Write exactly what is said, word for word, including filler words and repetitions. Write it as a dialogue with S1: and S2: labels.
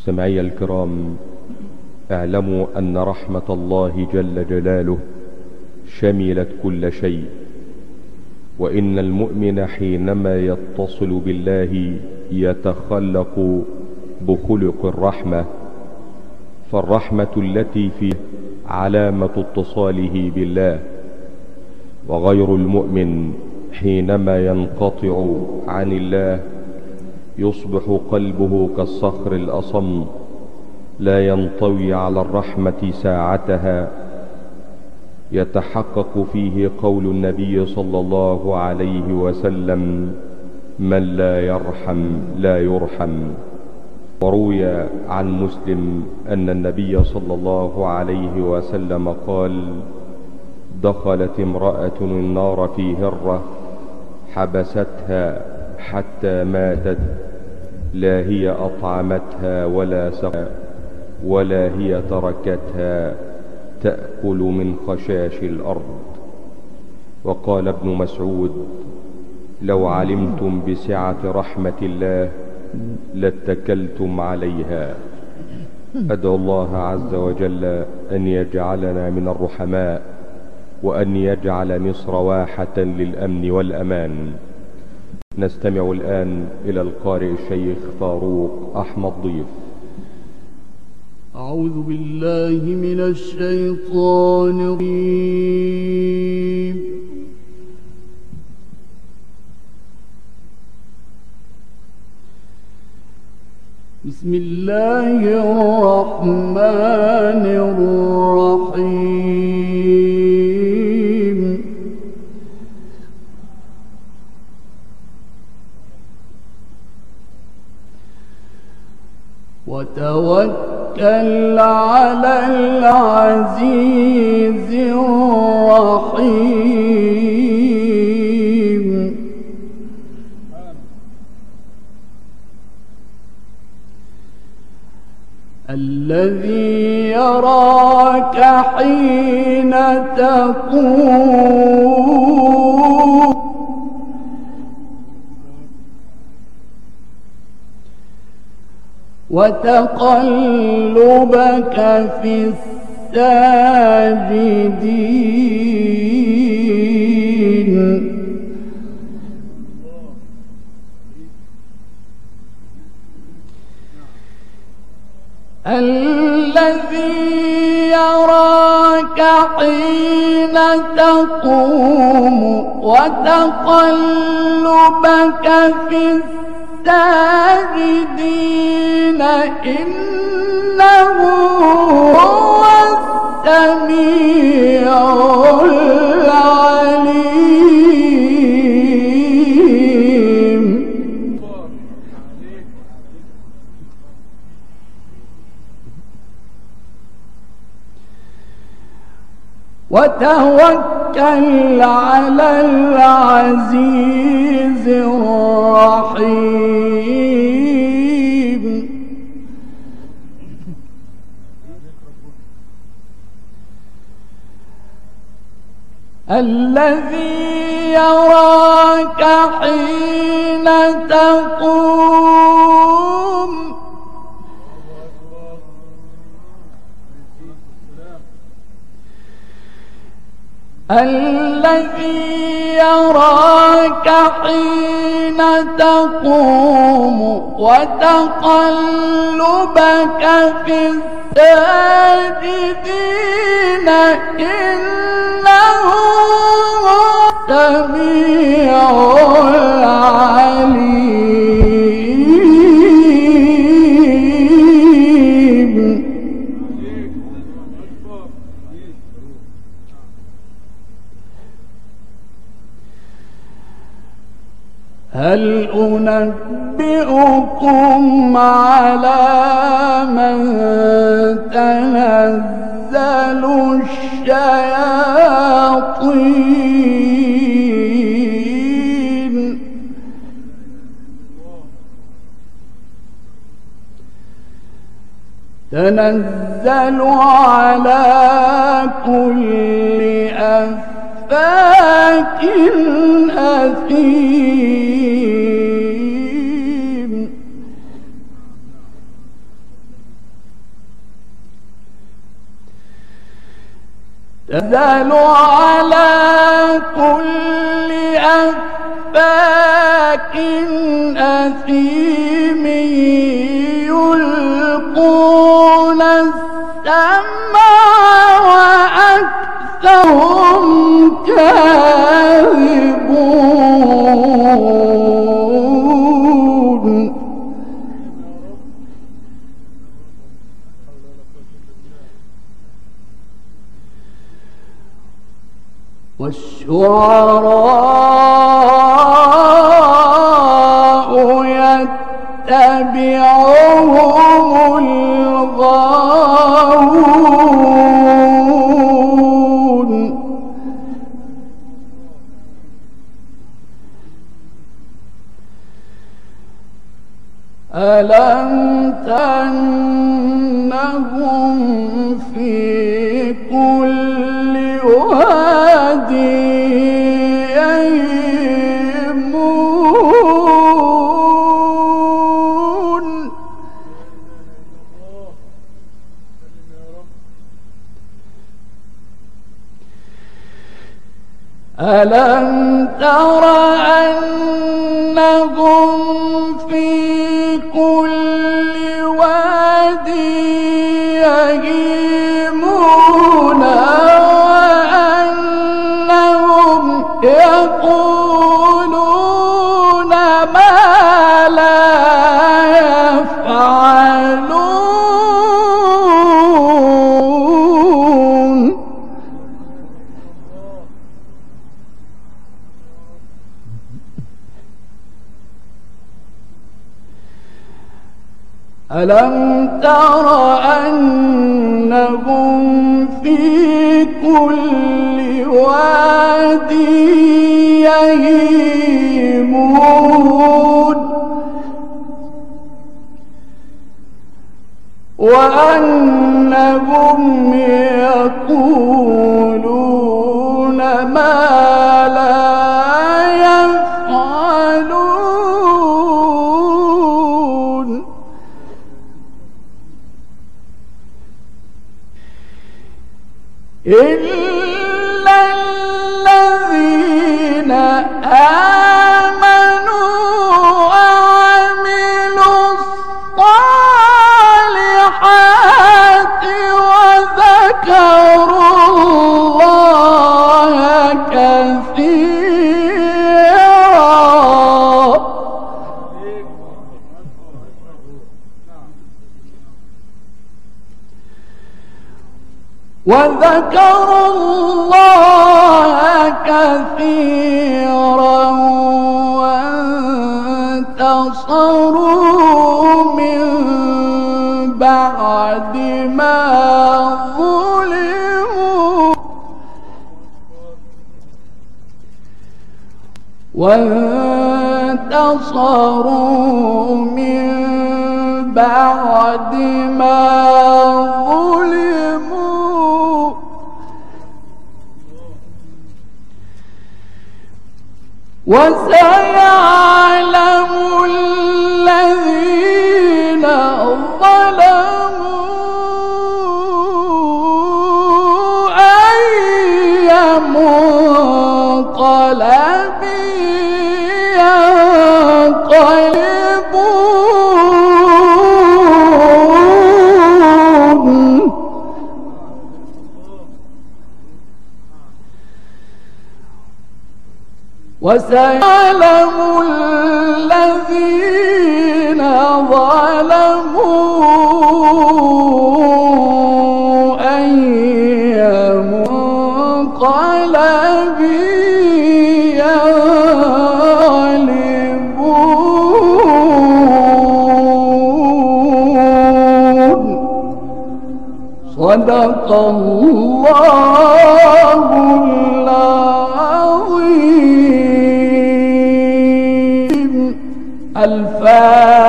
S1: مستمعي الكرام، اعلموا أن رحمة الله جل جلاله شملت كل شيء، وإن المؤمن حينما يتصل بالله يتخلق بخلق الرحمة، فالرحمة التي فيه علامة اتصاله بالله. وغير المؤمن حينما ينقطع عن الله يصبح قلبه كالصخر الأصم، لا ينطوي على الرحمة ساعتها. يتحقق فيه قول النبي صلى الله عليه وسلم: من لا يرحم لا يرحم. وروي عن مسلم أن النبي صلى الله عليه وسلم قال: دخلت امرأة النار في هرة حبستها حتى ماتت، لا هي أطعمتها ولا سقتها ولا هي تركتها تأكل من خشاش الأرض. وقال ابن مسعود: لو علمتم بسعة رحمة الله لاتكلتم عليها. أدعو الله عز وجل أن يجعلنا من الرحماء، وأن يجعل مصر واحة للأمن والأمان. نستمع الآن إلى القارئ الشيخ فاروق أحمد ضيف.
S2: أعوذ بالله من الشيطان الرجيم. بسم الله الرحمن الرحيم. وتوكل على العزيز الرحيم. الذي يراك حين تقوم وتقلبك في الساجدين. الذي يراك حين تقوم وتقلبك في الساجدين، إنه هو السميع العليم. وتوكل على العزيز الرحيم. الذي يراك حين تقوم الذي يراك حين تقوم وتقلبك في الساجدين، إنه السميع العليم. هل أنبئكم على من تنزل الشياطين؟ تنزل على كل أفاك أثيم. تنزل على كل أفاك أثيم يلقون السمع وأكثرهم كاذبون. والشعراء يتبعهم الغاوون. ألم تأنهم في كل واد يهيمون. ألم تر أنهم في كل واد يهيمون وأنهم يقولون ما لا يفعلون. ألم تر أنهم في كل واد يهيمون وأنهم يقولون ما لا يفعلون. إلا الذين آمنوا وعملوا الصالحات وذكروا الله كثيرا وذكروا الله كثيرا وانتصروا من بعد ما ظلموا وانتصروا من بعد ما ظلموا وسيعلم الذين ظلموا أي منقلب ينقلبون. وسيعلم الذين ظلموا أي منقلب ينقلبون. صدق الله العظيم. الفاتحة.